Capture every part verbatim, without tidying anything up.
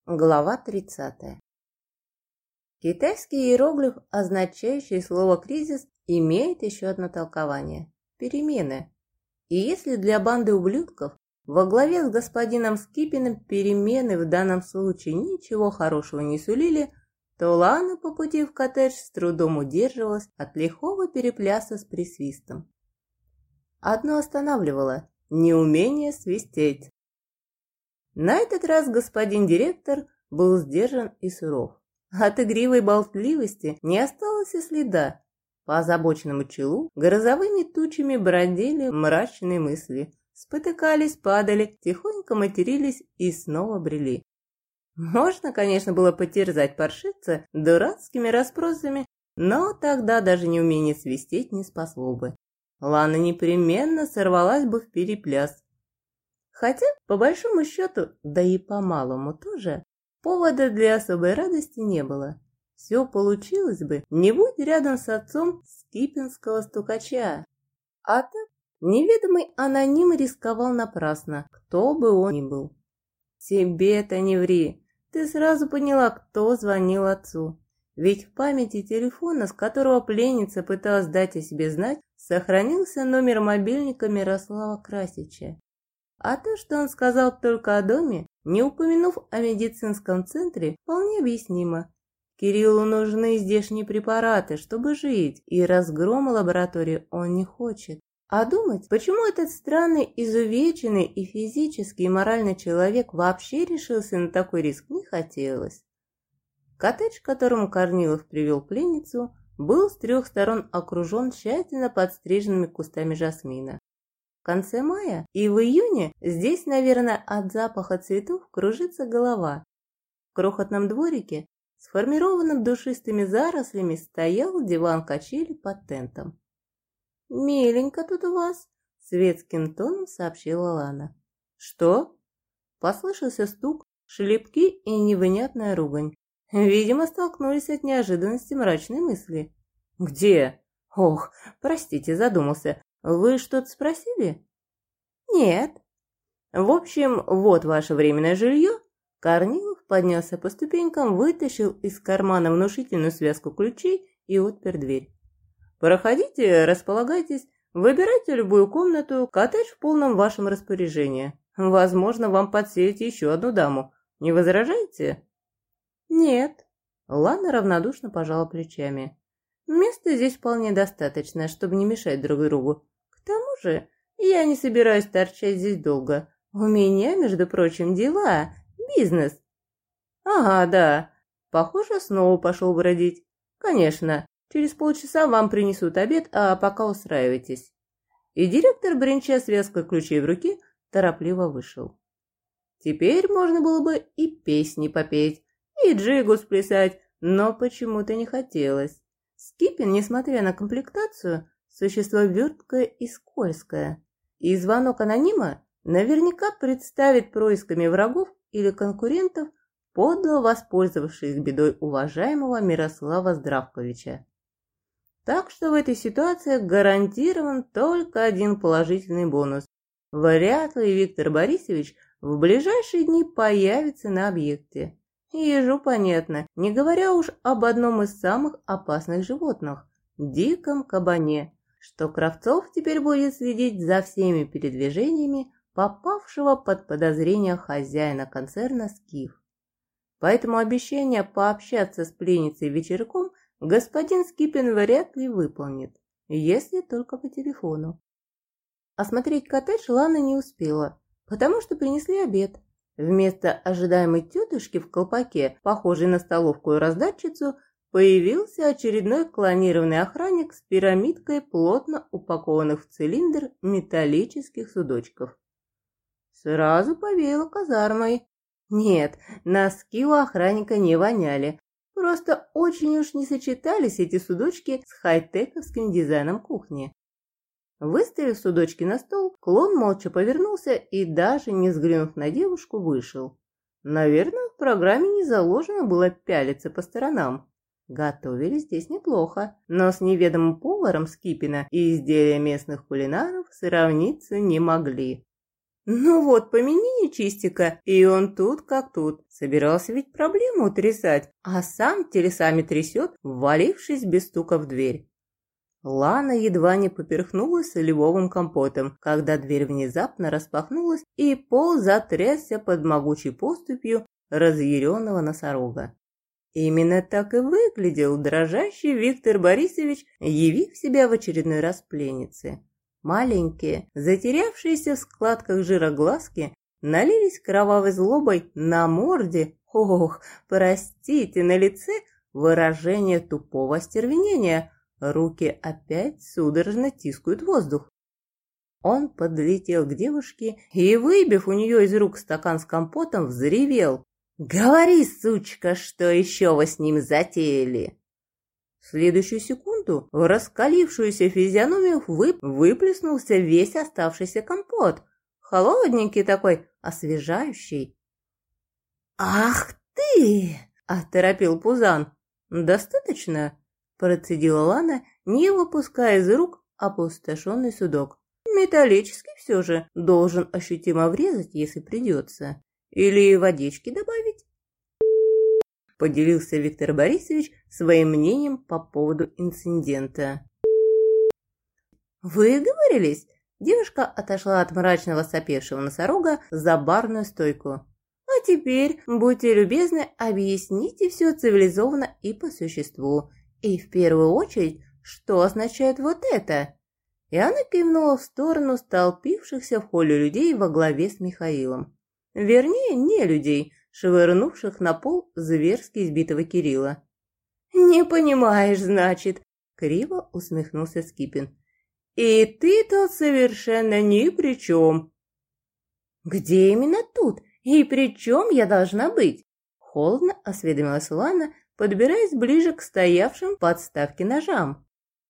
Глава тридцатая. Китайский иероглиф, означающий слово «кризис», имеет еще одно толкование – перемены. И если для банды ублюдков во главе с господином Скипиным перемены в данном случае ничего хорошего не сулили, то Лана по пути в коттедж с трудом удерживалась от лихого перепляса с присвистом. Одно останавливало – неумение свистеть. На этот раз господин директор был сдержан и суров. От игривой болтливости не осталось и следа. По озабоченному челу грозовыми тучами бродили мрачные мысли, спотыкались, падали, тихонько матерились и снова брели. Можно, конечно, было потерзать паршивца дурацкими расспросами, но тогда даже неумение свистеть не спасло бы. Лана непременно сорвалась бы в перепляс. Хотя, по большому счету, да и по малому тоже, повода для особой радости не было. Все получилось бы, не будь рядом с отцом скипинского стукача. А так, неведомый аноним рисковал напрасно, кто бы он ни был. Себе-то не ври, ты сразу поняла, кто звонил отцу. Ведь в памяти телефона, с которого пленница пыталась дать о себе знать, сохранился номер мобильника Мирослава Красича. А то, что он сказал только о доме, не упомянув о медицинском центре, вполне объяснимо. Кириллу нужны здешние препараты, чтобы жить, и разгрома лаборатории он не хочет. А думать, почему этот странный, изувеченный и физически, и морально человек вообще решился на такой риск, не хотелось. Коттедж, к которому Корнилов привел пленницу, был с трех сторон окружен тщательно подстриженными кустами жасмина. В конце мая и в июне здесь, наверное, от запаха цветов кружится голова. В крохотном дворике, сформированном душистыми зарослями, стоял диван-качели под тентом. «Миленько тут у вас», — светским тоном сообщила Лана. «Что?» Послышался стук, шлепки и невнятная ругань. Видимо, столкнулись от неожиданности мрачной мысли. «Где?» «Ох, простите, задумался. Вы что-то спросили?» «Нет». «В общем, вот ваше временное жилье». Корнилов поднялся по ступенькам, вытащил из кармана внушительную связку ключей и отпер дверь. «Проходите, располагайтесь, выбирайте любую комнату, коттедж в полном вашем распоряжении. Возможно, вам подселить еще одну даму. Не возражаете?» «Нет». Лана равнодушно пожала плечами. «Места здесь вполне достаточно, чтобы не мешать друг другу. К тому же, я не собираюсь торчать здесь долго. У меня, между прочим, дела, бизнес». «Ага, да. Похоже, снова пошел бродить. Конечно, через полчаса вам принесут обед, а пока устраивайтесь». И директор, бренча связкой ключей в руке, торопливо вышел. Теперь можно было бы и песни попеть, и джигу сплясать, но почему-то не хотелось. Скипин, несмотря на комплектацию, существо верткое и скользкое, и звонок анонима наверняка представит происками врагов или конкурентов, подло воспользовавшись бедой уважаемого Мирослава Здравковича. Так что в этой ситуации гарантирован только один положительный бонус. Вряд ли Виктор Борисович в ближайшие дни появится на объекте. Ежу понятно, не говоря уж об одном из самых опасных животных – диком кабане, что Кравцов теперь будет следить за всеми передвижениями попавшего под подозрение хозяина концерна «Скиф». Поэтому обещание пообщаться с пленницей вечерком господин Скипин вряд ли выполнит, если только по телефону. Осмотреть коттедж Лана не успела, потому что принесли обед. Вместо ожидаемой тетушки в колпаке, похожей на столовку и раздатчицу, появился очередной клонированный охранник с пирамидкой плотно упакованных в цилиндр металлических судочков. Сразу повеяло казармой. Нет, носки у охранника не воняли, просто очень уж не сочетались эти судочки с хай-тековским дизайном кухни. Выставив судочки на стол, клон молча повернулся и, даже не взглянув на девушку, вышел. Наверное, в программе не заложено было пялиться по сторонам. Готовили здесь неплохо, но с неведомым поваром Скипина и изделия местных кулинаров сравниться не могли. Ну вот, помяни нечистика, и он тут как тут. Собирался ведь проблему утрясать, а сам телесами трясет, ввалившись без стука в дверь. Лана едва не поперхнулась сливовым компотом, когда дверь внезапно распахнулась, и пол затрясся под могучей поступью разъяренного носорога. Именно так и выглядел дрожащий Виктор Борисович, явив себя в очередной раз пленнице. Маленькие, затерявшиеся в складках жира глазки, налились кровавой злобой на морде, ох, простите, на лице выражение тупого остервенения. Руки опять судорожно тискают воздух. Он подлетел к девушке и, выбив у нее из рук стакан с компотом, взревел: «Говори, сучка, что еще вы с ним затеяли?» В следующую секунду в раскалившуюся физиономию вып выплеснулся весь оставшийся компот, холодненький такой, освежающий. «Ах ты!» – оторопил Пузан. «Достаточно?» – процедила Лана, не выпуская из рук опустошенный судок. «Металлический все же, должен ощутимо врезать, если придется. Или водички добавить?» Поделился Виктор Борисович своим мнением по поводу инцидента. «Выговорились?» Девушка отошла от мрачного сопевшего носорога за барную стойку. «А теперь, будьте любезны, объясните все цивилизованно и по существу. И в первую очередь, что означает вот это?» И она кивнула в сторону столпившихся в холле людей во главе с Михаилом. Вернее, не людей, швырнувших на пол зверски избитого Кирилла. «Не понимаешь, значит», — криво усмехнулся Скипин. «И ты тут совершенно ни при чем». «Где именно тут? И при чем я должна быть?» Холодно осведомилась Лана, подбираясь ближе к стоявшим подставке ножам.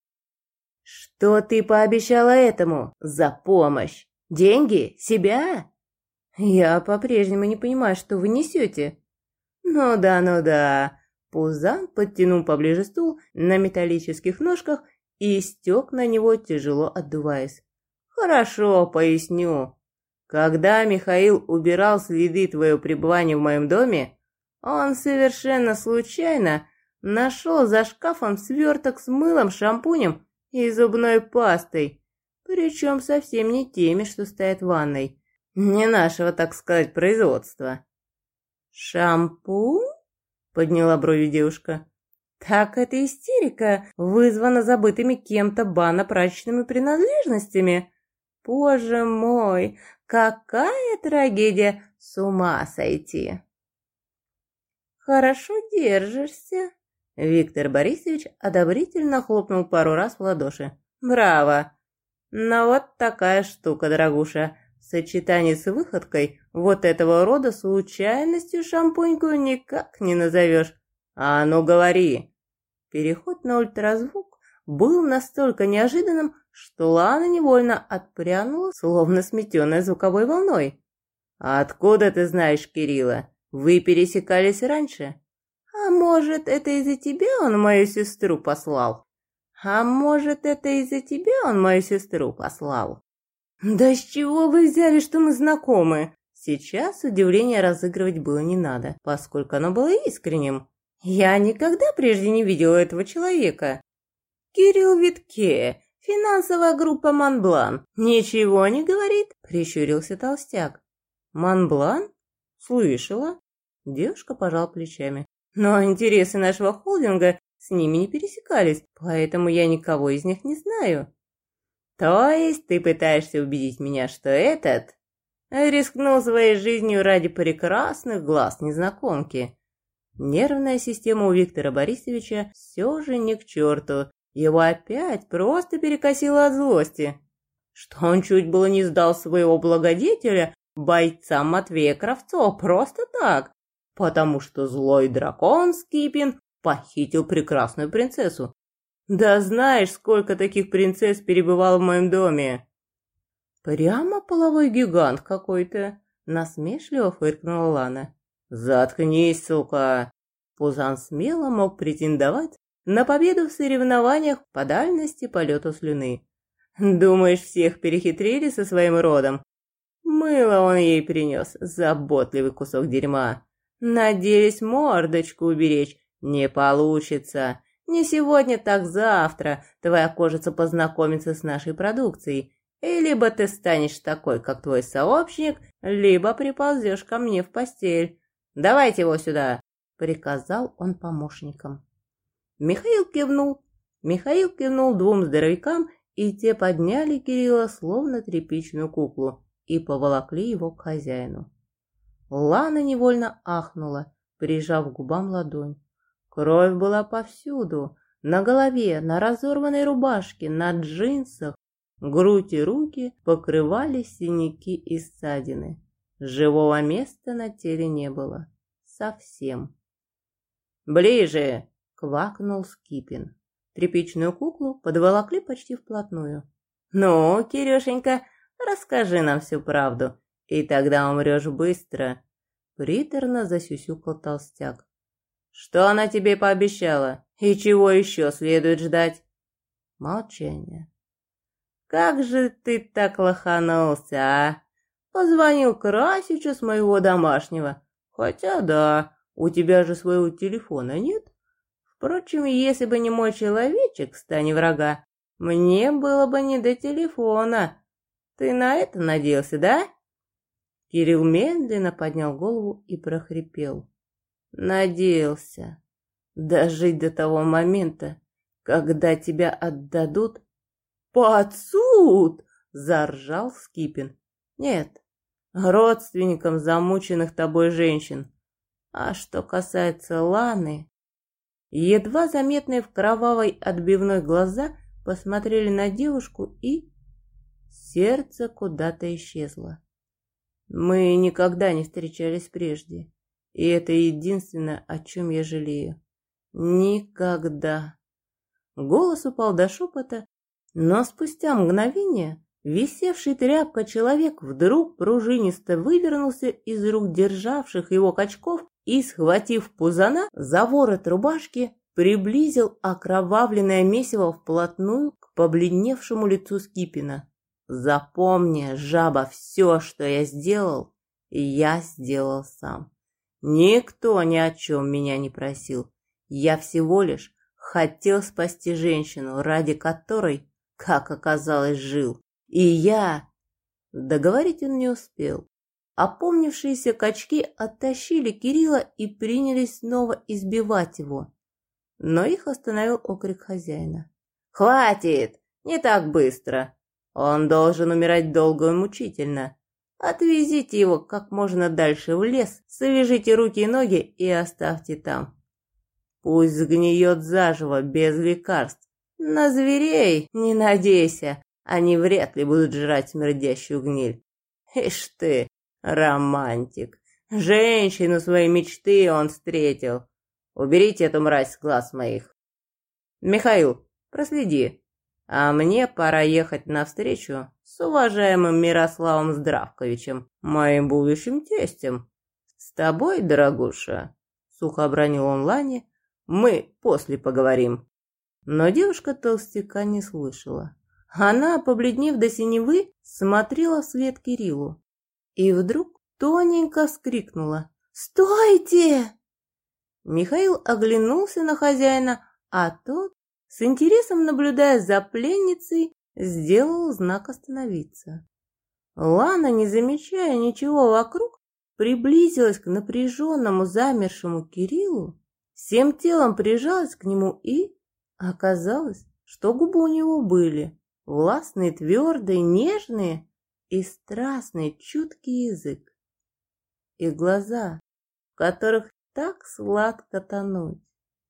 «Что ты пообещала этому за помощь? Деньги? Себя?» «Я по-прежнему не понимаю, что вы несете». «Ну да, ну да». Пузан подтянул поближе стул на металлических ножках и стек на него, тяжело отдуваясь. «Хорошо, поясню. Когда Михаил убирал следы твоего пребывания в моем доме, он совершенно случайно нашел за шкафом сверток с мылом, шампунем и зубной пастой, причем совсем не теми, что стоят в ванной. Не нашего, так сказать, производства». «Шампунь?» — подняла брови девушка. «Так эта истерика вызвана забытыми кем-то банно-прачечными принадлежностями? Боже мой, какая трагедия, с ума сойти!» «Хорошо держишься», — Виктор Борисович одобрительно хлопнул пару раз в ладоши. «Браво! Но вот такая штука, дорогуша. В сочетании с выходкой вот этого рода случайностью шампуньку никак не назовешь. А ну говори!» Переход на ультразвук был настолько неожиданным, что Лана невольно отпрянула, словно сметенная звуковой волной. «Откуда ты знаешь Кирилла? Вы пересекались раньше? А может, это из-за тебя он мою сестру послал? А может, это из-за тебя он мою сестру послал?» «Да с чего вы взяли, что мы знакомы?» Сейчас удивление разыгрывать было не надо, поскольку оно было искренним. «Я никогда прежде не видела этого человека». «Кирилл Витке, финансовая группа «Монблан». Ничего не говорит?» – прищурился толстяк. «Монблан? Слышала?» Девушка пожала плечами. «Но интересы нашего холдинга с ними не пересекались, поэтому я никого из них не знаю». «То есть ты пытаешься убедить меня, что этот рискнул своей жизнью ради прекрасных глаз незнакомки?» Нервная система у Виктора Борисовича все же не к черту. Его опять просто перекосило от злости. Что он чуть было не сдал своего благодетеля бойцам Матвея Кравцова просто так, потому что злой дракон Скипин похитил прекрасную принцессу. Да знаешь, сколько таких принцесс перебывало в моем доме? Прямо половой гигант какой-то, насмешливо фыркнула Лана. Заткнись, сука. Пузан смело мог претендовать на победу в соревнованиях по дальности полета слюны. Думаешь, всех перехитрили со своим родом? Мыло он ей принес, заботливый кусок дерьма. Надеялись мордочку уберечь. Не получится. Не сегодня, так завтра твоя кожица познакомится с нашей продукцией. И либо ты станешь такой, как твой сообщник, либо приползешь ко мне в постель. Давайте его сюда, приказал он помощникам. Михаил кивнул. Михаил кивнул двум здоровякам, и те подняли Кирилла словно тряпичную куклу и поволокли его к хозяину. Лана невольно ахнула, прижав к губам ладонь. Кровь была повсюду, на голове, на разорванной рубашке, на джинсах. Грудь и руки покрывали синяки и ссадины. Живого места на теле не было. Совсем. «Ближе!» — квакнул Скипин. Тряпичную куклу подволокли почти вплотную. «Ну, Кирюшенька, расскажи нам всю правду, и тогда умрешь быстро!» Приторно засюсюкал толстяк. «Что она тебе пообещала? И чего еще следует ждать?» Молчание. «Как же ты так лоханулся, а? Позвонил Красичу с моего домашнего. Хотя да, у тебя же своего телефона нет. Впрочем, если бы не мой человечек в стане врага, мне было бы не до телефона. Ты на это надеялся, да?» Кирилл медленно поднял голову и прохрипел. «Надеялся дожить до того момента, когда тебя отдадут под суд!» — заржал Скипин. «Нет, родственникам замученных тобой женщин. А что касается Ланы...» Едва заметные в кровавой отбивной глаза посмотрели на девушку, и сердце куда-то исчезло. «Мы никогда не встречались прежде, и это единственное, о чем я жалею. Никогда!» Голос упал до шепота, но спустя мгновение висевший тряпка человек вдруг пружинисто вывернулся из рук державших его качков и, схватив пузана за ворот рубашки, приблизил окровавленное месиво вплотную к побледневшему лицу Скипина. «Запомни, жаба, все, что я сделал, я сделал сам. Никто ни о чем меня не просил. Я всего лишь хотел спасти женщину, ради которой, как оказалось, жил. И я...» Договорить он не успел. Опомнившиеся качки оттащили Кирилла и принялись снова избивать его. Но их остановил окрик хозяина. «Хватит! Не так быстро! Он должен умирать долго и мучительно. Отвезите его как можно дальше в лес, свяжите руки и ноги и оставьте там. Пусть сгниет заживо, без лекарств. На зверей не надейся, они вряд ли будут жрать смердящую гниль. Ишь ты, романтик, женщину своей мечты он встретил. Уберите эту мразь с глаз моих. Михаил, проследи, а мне пора ехать навстречу с уважаемым Мирославом Здравковичем, моим будущим тестем. С тобой, дорогуша, сухо обронил он Лане, мы после поговорим». Но девушка толстяка не слышала. Она, побледнев до синевы, смотрела вслед Кириллу. И вдруг тоненько вскрикнула: «Стойте!» Михаил оглянулся на хозяина, а тот, с интересом наблюдая за пленницей, сделал знак остановиться. Лана, не замечая ничего вокруг, приблизилась к напряженному замершему Кириллу, всем телом прижалась к нему и... Оказалось, что губы у него были властные, твердые, нежные и страстный, чуткий язык. И глаза, в которых так сладко тонуть.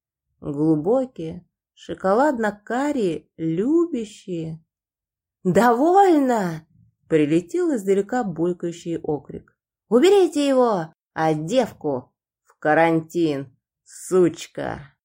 Глубокие, шоколадно-карие, любящие. «Довольно!» — прилетел издалека булькающий окрик. «Уберите его, а девку в карантин, сучка!»